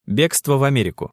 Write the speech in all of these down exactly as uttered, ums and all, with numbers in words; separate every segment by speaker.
Speaker 1: Бегство в Америку.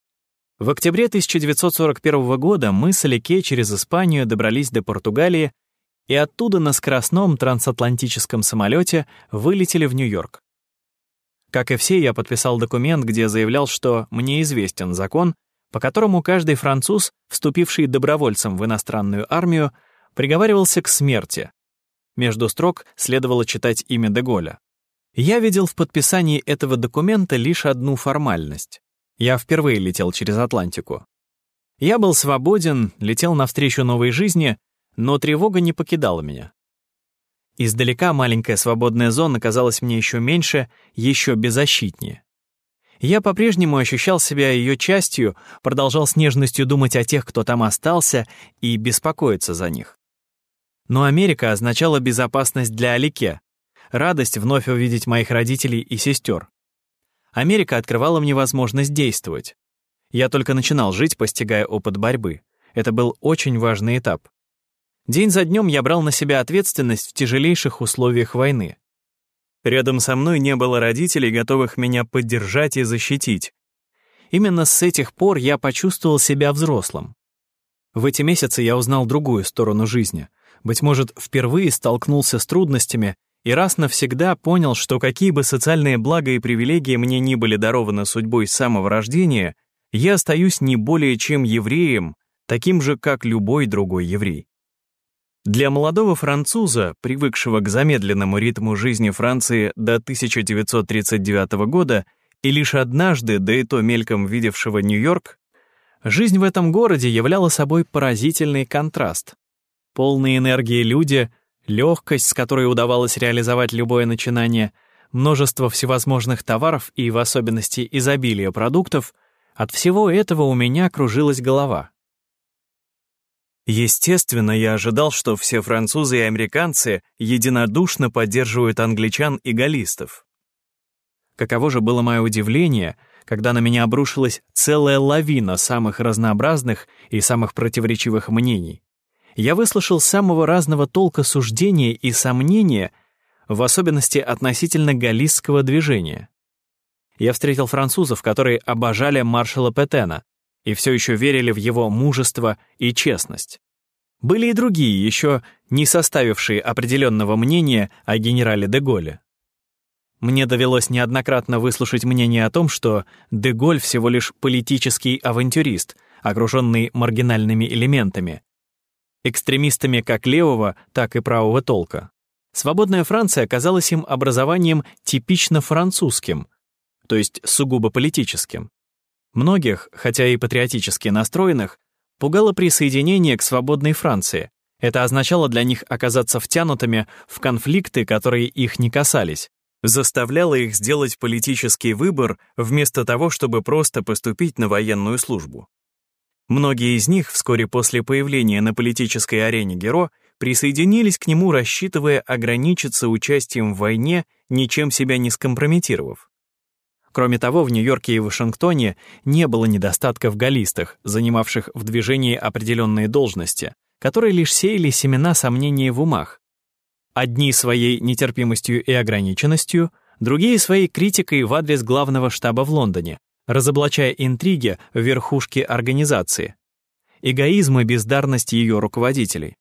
Speaker 1: В октябре тысяча девятьсот сорок первого года мы с Алике через Испанию добрались до Португалии и оттуда на скоростном трансатлантическом самолете вылетели в Нью-Йорк. Как и все, я подписал документ, где заявлял, что мне известен закон, по которому каждый француз, вступивший добровольцем в иностранную армию, приговаривался к смерти. Между строк следовало читать имя де Голля. Я видел в подписании этого документа лишь одну формальность. Я впервые летел через Атлантику. Я был свободен, летел навстречу новой жизни, но тревога не покидала меня. Издалека маленькая свободная зона казалась мне еще меньше, еще беззащитнее. Я по-прежнему ощущал себя ее частью, продолжал с нежностью думать о тех, кто там остался, и беспокоиться за них. Но Америка означала безопасность для Алике, радость вновь увидеть моих родителей и сестер. Америка открывала мне возможность действовать. Я только начинал жить, постигая опыт борьбы. Это был очень важный этап. День за днем я брал на себя ответственность в тяжелейших условиях войны. Рядом со мной не было родителей, готовых меня поддержать и защитить. Именно с этих пор я почувствовал себя взрослым. В эти месяцы я узнал другую сторону жизни. Быть может, впервые столкнулся с трудностями и раз навсегда понял, что какие бы социальные блага и привилегии мне ни были дарованы судьбой с самого рождения, я остаюсь не более чем евреем, таким же, как любой другой еврей. Для молодого француза, привыкшего к замедленному ритму жизни Франции до тысяча девятьсот тридцать девятого года и лишь однажды, да и то мельком видевшего Нью-Йорк, жизнь в этом городе являла собой поразительный контраст. Полные энергии люди, легкость, с которой удавалось реализовать любое начинание, множество всевозможных товаров и, в особенности, изобилие продуктов, от всего этого у меня кружилась голова. Естественно, я ожидал, что все французы и американцы единодушно поддерживают англичан и галлистов. Каково же было мое удивление, когда на меня обрушилась целая лавина самых разнообразных и самых противоречивых мнений. Я выслушал самого разного толка суждения и сомнения, в особенности относительно галлистского движения. Я встретил французов, которые обожали маршала Петена и все еще верили в его мужество и честность. Были и другие, еще не составившие определенного мнения о генерале де Голле. Мне довелось неоднократно выслушать мнение о том, что де Голль всего лишь политический авантюрист, окруженный маргинальными элементами, экстремистами как левого, так и правого толка. Свободная Франция оказалась им образованием типично французским, то есть сугубо политическим. Многих, хотя и патриотически настроенных, пугало присоединение к свободной Франции. Это означало для них оказаться втянутыми в конфликты, которые их не касались, заставляло их сделать политический выбор вместо того, чтобы просто поступить на военную службу. Многие из них вскоре после появления на политической арене Геро присоединились к нему, рассчитывая ограничиться участием в войне, ничем себя не скомпрометировав. Кроме того, в Нью-Йорке и Вашингтоне не было недостатка в галлистах, занимавших в движении определенные должности, которые лишь сеяли семена сомнения в умах. Одни своей нетерпимостью и ограниченностью, другие своей критикой в адрес главного штаба в Лондоне, разоблачая интриги в верхушке организации, эгоизм и бездарность ее руководителей.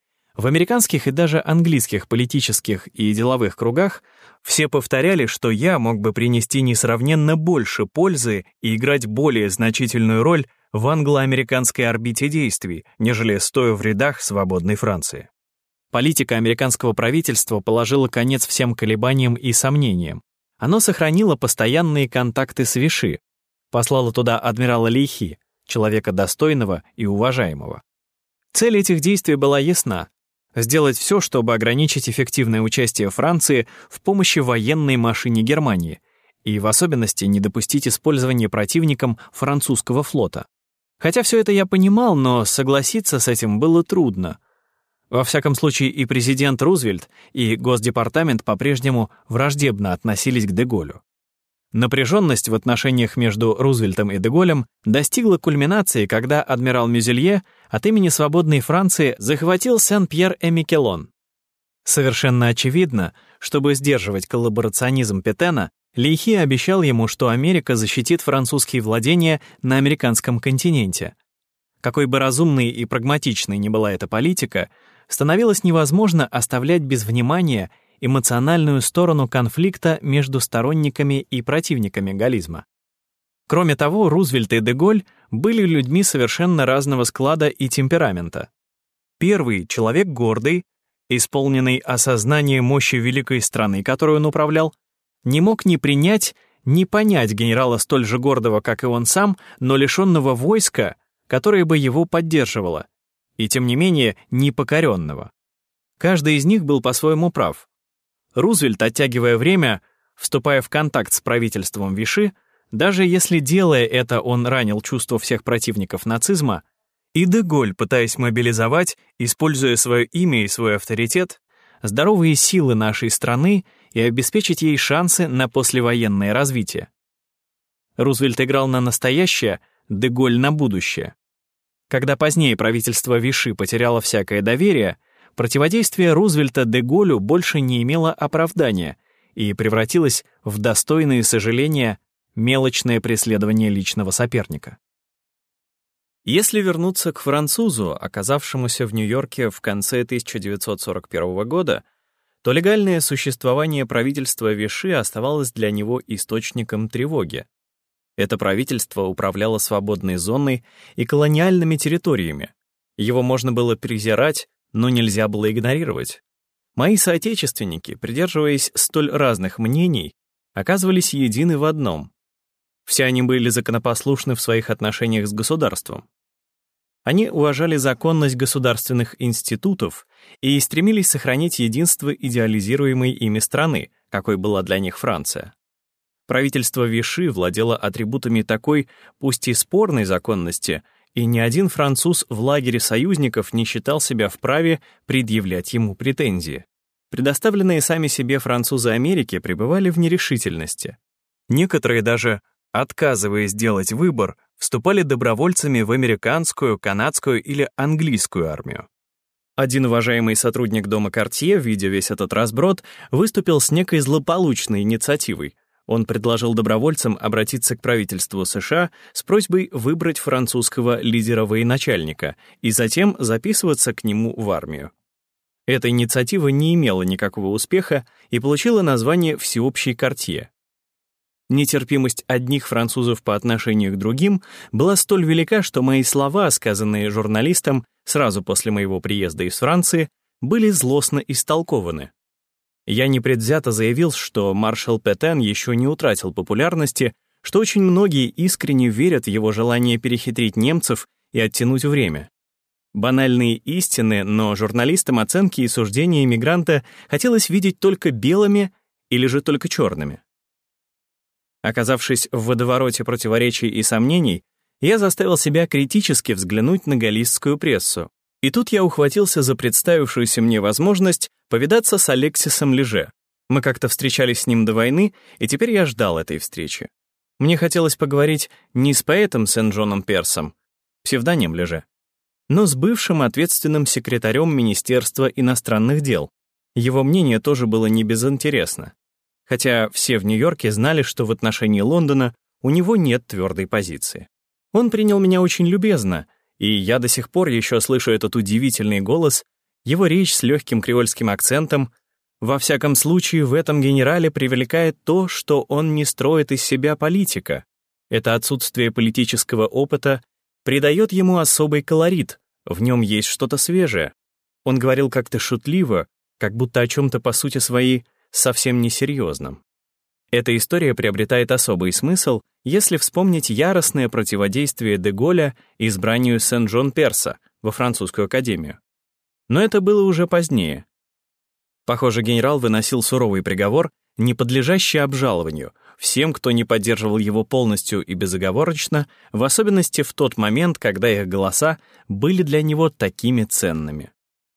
Speaker 1: В американских и даже английских политических и деловых кругах все повторяли, что я мог бы принести несравненно больше пользы и играть более значительную роль в англо-американской орбите действий, нежели стоя в рядах свободной Франции. Политика американского правительства положила конец всем колебаниям и сомнениям. Оно сохранило постоянные контакты с Виши, послало туда адмирала Лейхи, человека достойного и уважаемого. Цель этих действий была ясна — сделать все, чтобы ограничить эффективное участие Франции в помощи военной машине Германии и в особенности не допустить использования противником французского флота. Хотя все это я понимал, но согласиться с этим было трудно. Во всяком случае, и президент Рузвельт, и Госдепартамент по-прежнему враждебно относились к де Голлю. Напряженность в отношениях между Рузвельтом и де Голлем достигла кульминации, когда адмирал Мюзелье от имени свободной Франции захватил Сен-Пьер-и-Микелон. Совершенно очевидно, чтобы сдерживать коллаборационизм Петена, Лейхи обещал ему, что Америка защитит французские владения на американском континенте. Какой бы разумной и прагматичной ни была эта политика, становилось невозможно оставлять без внимания эмоциональную сторону конфликта между сторонниками и противниками галлизма. Кроме того, Рузвельт и де Голль были людьми совершенно разного склада и темперамента. Первый — человек гордый, исполненный осознания мощи великой страны, которую он управлял, не мог ни принять, ни понять генерала столь же гордого, как и он сам, но лишенного войска, которое бы его поддерживало, и тем не менее непокоренного. Каждый из них был по-своему прав. Рузвельт, оттягивая время, вступая в контакт с правительством Виши, даже если, делая это, он ранил чувства всех противников нацизма, и де Голль, пытаясь мобилизовать, используя свое имя и свой авторитет, здоровые силы нашей страны и обеспечить ей шансы на послевоенное развитие. Рузвельт играл на настоящее, де Голль на будущее. Когда позднее правительство Виши потеряло всякое доверие, противодействие Рузвельта де Голлю больше не имело оправдания и превратилось в достойное сожаления мелочное преследование личного соперника. Если вернуться к французу, оказавшемуся в Нью-Йорке в конце тысяча девятьсот сорок первого года, то легальное существование правительства Виши оставалось для него источником тревоги. Это правительство управляло свободной зоной и колониальными территориями. Его можно было презирать, но нельзя было игнорировать. Мои соотечественники, придерживаясь столь разных мнений, оказывались едины в одном. Все они были законопослушны в своих отношениях с государством. Они уважали законность государственных институтов и стремились сохранить единство идеализируемой ими страны, какой была для них Франция. Правительство Виши владело атрибутами такой, пусть и спорной законности, и ни один француз в лагере союзников не считал себя вправе предъявлять ему претензии. Предоставленные сами себе французы Америки пребывали в нерешительности. Некоторые даже, отказываясь делать выбор, вступали добровольцами в американскую, канадскую или английскую армию. Один уважаемый сотрудник дома Кортье, видя весь этот разброд, выступил с некой злополучной инициативой. Он предложил добровольцам обратиться к правительству США с просьбой выбрать французского лидера-военачальника и затем записываться к нему в армию. Эта инициатива не имела никакого успеха и получила название «Всеобщий Кортье». Нетерпимость одних французов по отношению к другим была столь велика, что мои слова, сказанные журналистам сразу после моего приезда из Франции, были злостно истолкованы. Я непредвзято заявил, что маршал Петен еще не утратил популярности, что очень многие искренне верят в его желание перехитрить немцев и оттянуть время. Банальные истины, но журналистам оценки и суждения иммигранта хотелось видеть только белыми или же только черными. Оказавшись в водовороте противоречий и сомнений, я заставил себя критически взглянуть на галлистскую прессу. И тут я ухватился за представившуюся мне возможность повидаться с Алексисом Леже. Мы как-то встречались с ним до войны, и теперь я ждал этой встречи. Мне хотелось поговорить не с поэтом Сен-Джоном Персом, псевдоним Леже, но с бывшим ответственным секретарем Министерства иностранных дел. Его мнение тоже было не безинтересно. Хотя все в Нью-Йорке знали, что в отношении Лондона у него нет твердой позиции. Он принял меня очень любезно, и я до сих пор еще слышу этот удивительный голос, его речь с легким креольским акцентом. Во всяком случае, в этом генерале привлекает то, что он не строит из себя политика. Это отсутствие политического опыта придает ему особый колорит, в нем есть что-то свежее. Он говорил как-то шутливо, как будто о чем-то по сути своей совсем несерьезном. Эта история приобретает особый смысл, если вспомнить яростное противодействие де Голля избранию Сен-Джон-Перса во французскую академию. Но это было уже позднее. Похоже, генерал выносил суровый приговор, не подлежащий обжалованию, всем, кто не поддерживал его полностью и безоговорочно, в особенности в тот момент, когда их голоса были для него такими ценными.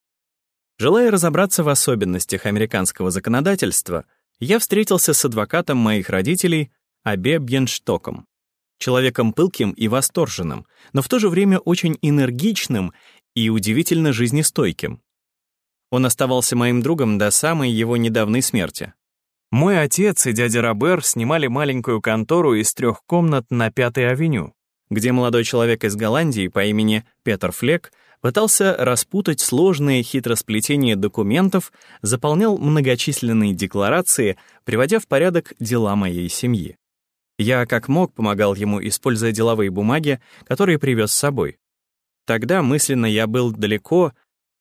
Speaker 1: Желая разобраться в особенностях американского законодательства, я встретился с адвокатом моих родителей Абе Бьенштоком, человеком пылким и восторженным, но в то же время очень энергичным и удивительно жизнестойким. Он оставался моим другом до самой его недавней смерти. Мой отец и дядя Робер снимали маленькую контору из трех комнат на Пятой авеню, где молодой человек из Голландии по имени Петер Флек пытался распутать сложные хитросплетения документов, заполнял многочисленные декларации, приводя в порядок дела моей семьи. Я как мог помогал ему, используя деловые бумаги, которые привез с собой. Тогда мысленно я был далеко,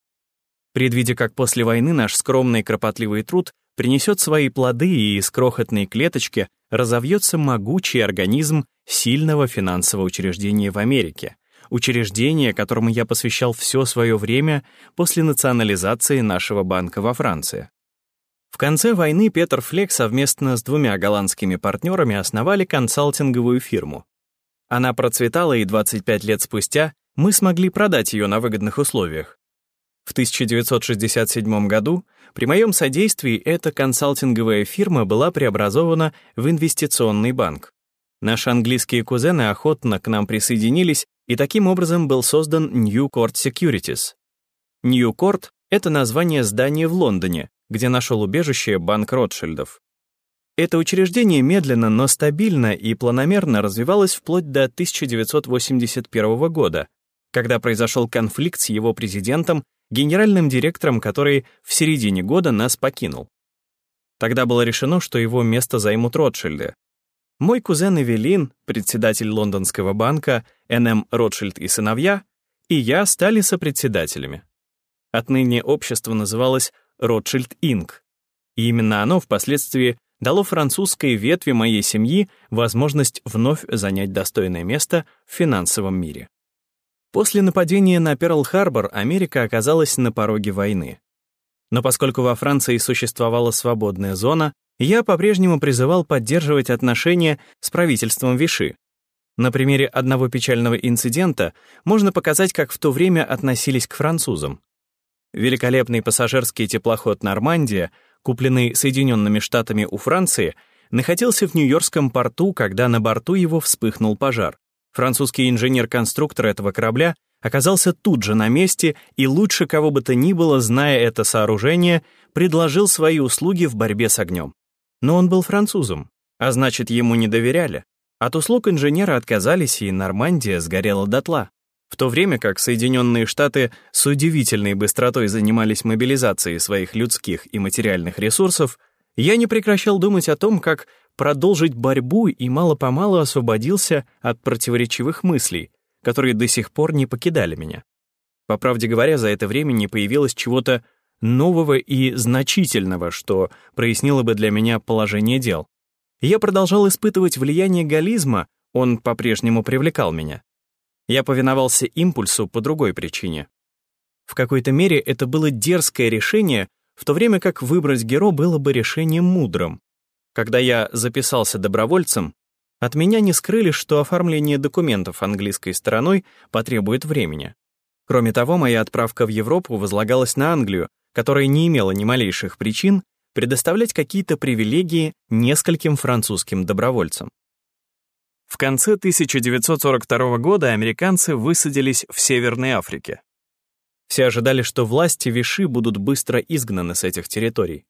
Speaker 1: предвидя, как после войны наш скромный кропотливый труд принесет свои плоды, и из крохотной клеточки разовьется могучий организм сильного финансового учреждения в Америке, учреждение, которому я посвящал все свое время после национализации нашего банка во Франции. В конце войны Петер Флек совместно с двумя голландскими партнерами основали консалтинговую фирму. Она процветала, и двадцать пять лет спустя мы смогли продать ее на выгодных условиях. В тысяча девятьсот шестьдесят седьмом году при моем содействии эта консалтинговая фирма была преобразована в инвестиционный банк. Наши английские кузены охотно к нам присоединились, и таким образом был создан Newcourt Securities. Newcourt — это название здания в Лондоне, где нашел убежище банк Ротшильдов. Это учреждение медленно, но стабильно и планомерно развивалось вплоть до тысяча девятьсот восемьдесят первого года, когда произошел конфликт с его президентом, генеральным директором, который в середине года нас покинул. Тогда было решено, что его место займут Ротшильды. Мой кузен Эвелин, председатель лондонского банка эн эм Ротшильд и сыновья, и я стали сопредседателями. Отныне общество называлось Ротшильд инкорпорейтед, и именно оно впоследствии дало французской ветви моей семьи возможность вновь занять достойное место в финансовом мире. После нападения на Перл-Харбор Америка оказалась на пороге войны. Но поскольку во Франции существовала свободная зона, я по-прежнему призывал поддерживать отношения с правительством Виши. На примере одного печального инцидента можно показать, как в то время относились к французам. Великолепный пассажирский теплоход «Нормандия», купленный Соединенными Штатами у Франции, находился в Нью-Йоркском порту, когда на борту его вспыхнул пожар. Французский инженер-конструктор этого корабля оказался тут же на месте и лучше кого бы то ни было, зная это сооружение, предложил свои услуги в борьбе с огнем. Но он был французом, а значит, ему не доверяли. От услуг инженера отказались, и «Нормандия» сгорела дотла. В то время как Соединенные Штаты с удивительной быстротой занимались мобилизацией своих людских и материальных ресурсов, я не прекращал думать о том, как продолжить борьбу, и мало-помалу освободился от противоречивых мыслей, которые до сих пор не покидали меня. По правде говоря, за это время не появилось чего-то нового и значительного, что прояснило бы для меня положение дел. Я продолжал испытывать влияние галлизма, он по-прежнему привлекал меня. Я повиновался импульсу по другой причине. В какой-то мере это было дерзкое решение, в то время как выбрать Геро было бы решением мудрым. Когда я записался добровольцем, от меня не скрыли, что оформление документов английской стороной потребует времени. Кроме того, моя отправка в Европу возлагалась на Англию, которая не имела ни малейших причин предоставлять какие-то привилегии нескольким французским добровольцам. В конце тысяча девятьсот сорок второго года американцы высадились в Северной Африке. Все ожидали, что власти Виши будут быстро изгнаны с этих территорий.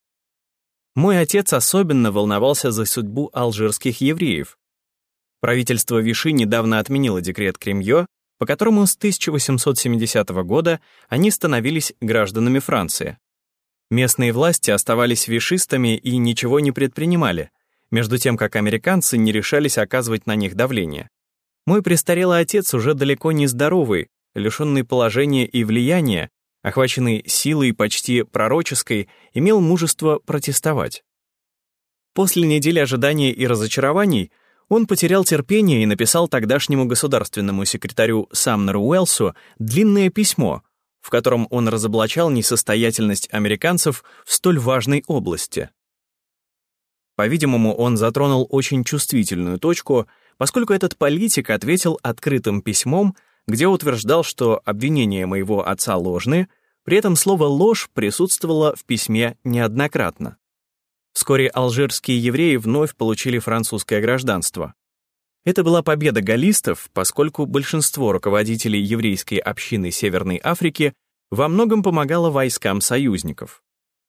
Speaker 1: Мой отец особенно волновался за судьбу алжирских евреев. Правительство Виши недавно отменило декрет Кремье, по которому с тысяча восемьсот семидесятого года они становились гражданами Франции. Местные власти оставались вишистами и ничего не предпринимали, между тем как американцы не решались оказывать на них давление. Мой престарелый отец, уже далеко не здоровый, лишенный положения и влияния, охваченный силой почти пророческой, имел мужество протестовать. После недели ожидания и разочарований он потерял терпение и написал тогдашнему государственному секретарю Самнеру Уэллсу длинное письмо, в котором он разоблачал несостоятельность американцев в столь важной области. По-видимому, он затронул очень чувствительную точку, поскольку этот политик ответил открытым письмом, где утверждал, что обвинения моего отца ложны, при этом слово «ложь» присутствовало в письме неоднократно. Вскоре алжирские евреи вновь получили французское гражданство. Это была победа галлистов, поскольку большинство руководителей еврейской общины Северной Африки во многом помогало войскам союзников.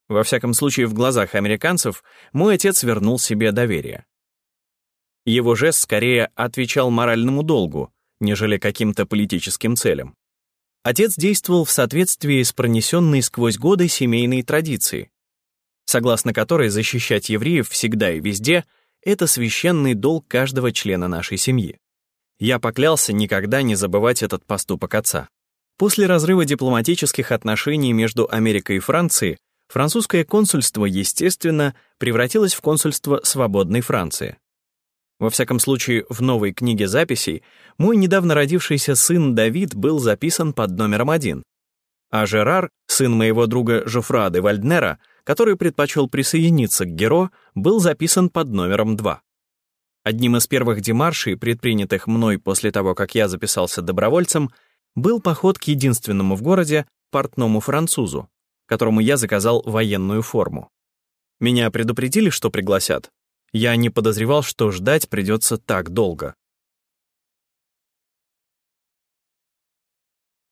Speaker 1: Во всяком случае, в глазах американцев мой отец вернул себе доверие. Его жест скорее отвечал моральному долгу, нежели каким-то политическим целям. Отец действовал в соответствии с пронесенной сквозь годы семейной традицией, согласно которой защищать евреев всегда и везде — это священный долг каждого члена нашей семьи. Я поклялся никогда не забывать этот поступок отца. После разрыва дипломатических отношений между Америкой и Францией, французское консульство, естественно, превратилось в консульство свободной Франции. Во всяком случае, в новой книге записей мой недавно родившийся сын Давид был записан под номером один, а Жерар, сын моего друга Жофруа де Вальднера, который предпочел присоединиться к Геро, был записан под номером два. Одним из первых демаршей, предпринятых мной после того, как я записался добровольцем, был поход к единственному в городе портному французу, которому я заказал военную форму. Меня предупредили, что пригласят. Я не подозревал, что ждать придется так долго.